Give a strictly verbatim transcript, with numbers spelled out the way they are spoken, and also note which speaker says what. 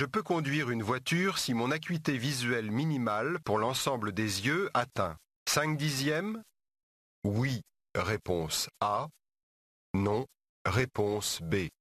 Speaker 1: peux conduire une voiture si mon acuité visuelle minimale pour l'ensemble des yeux atteint cinq dixièmes? Oui, réponse A. Non, réponse B.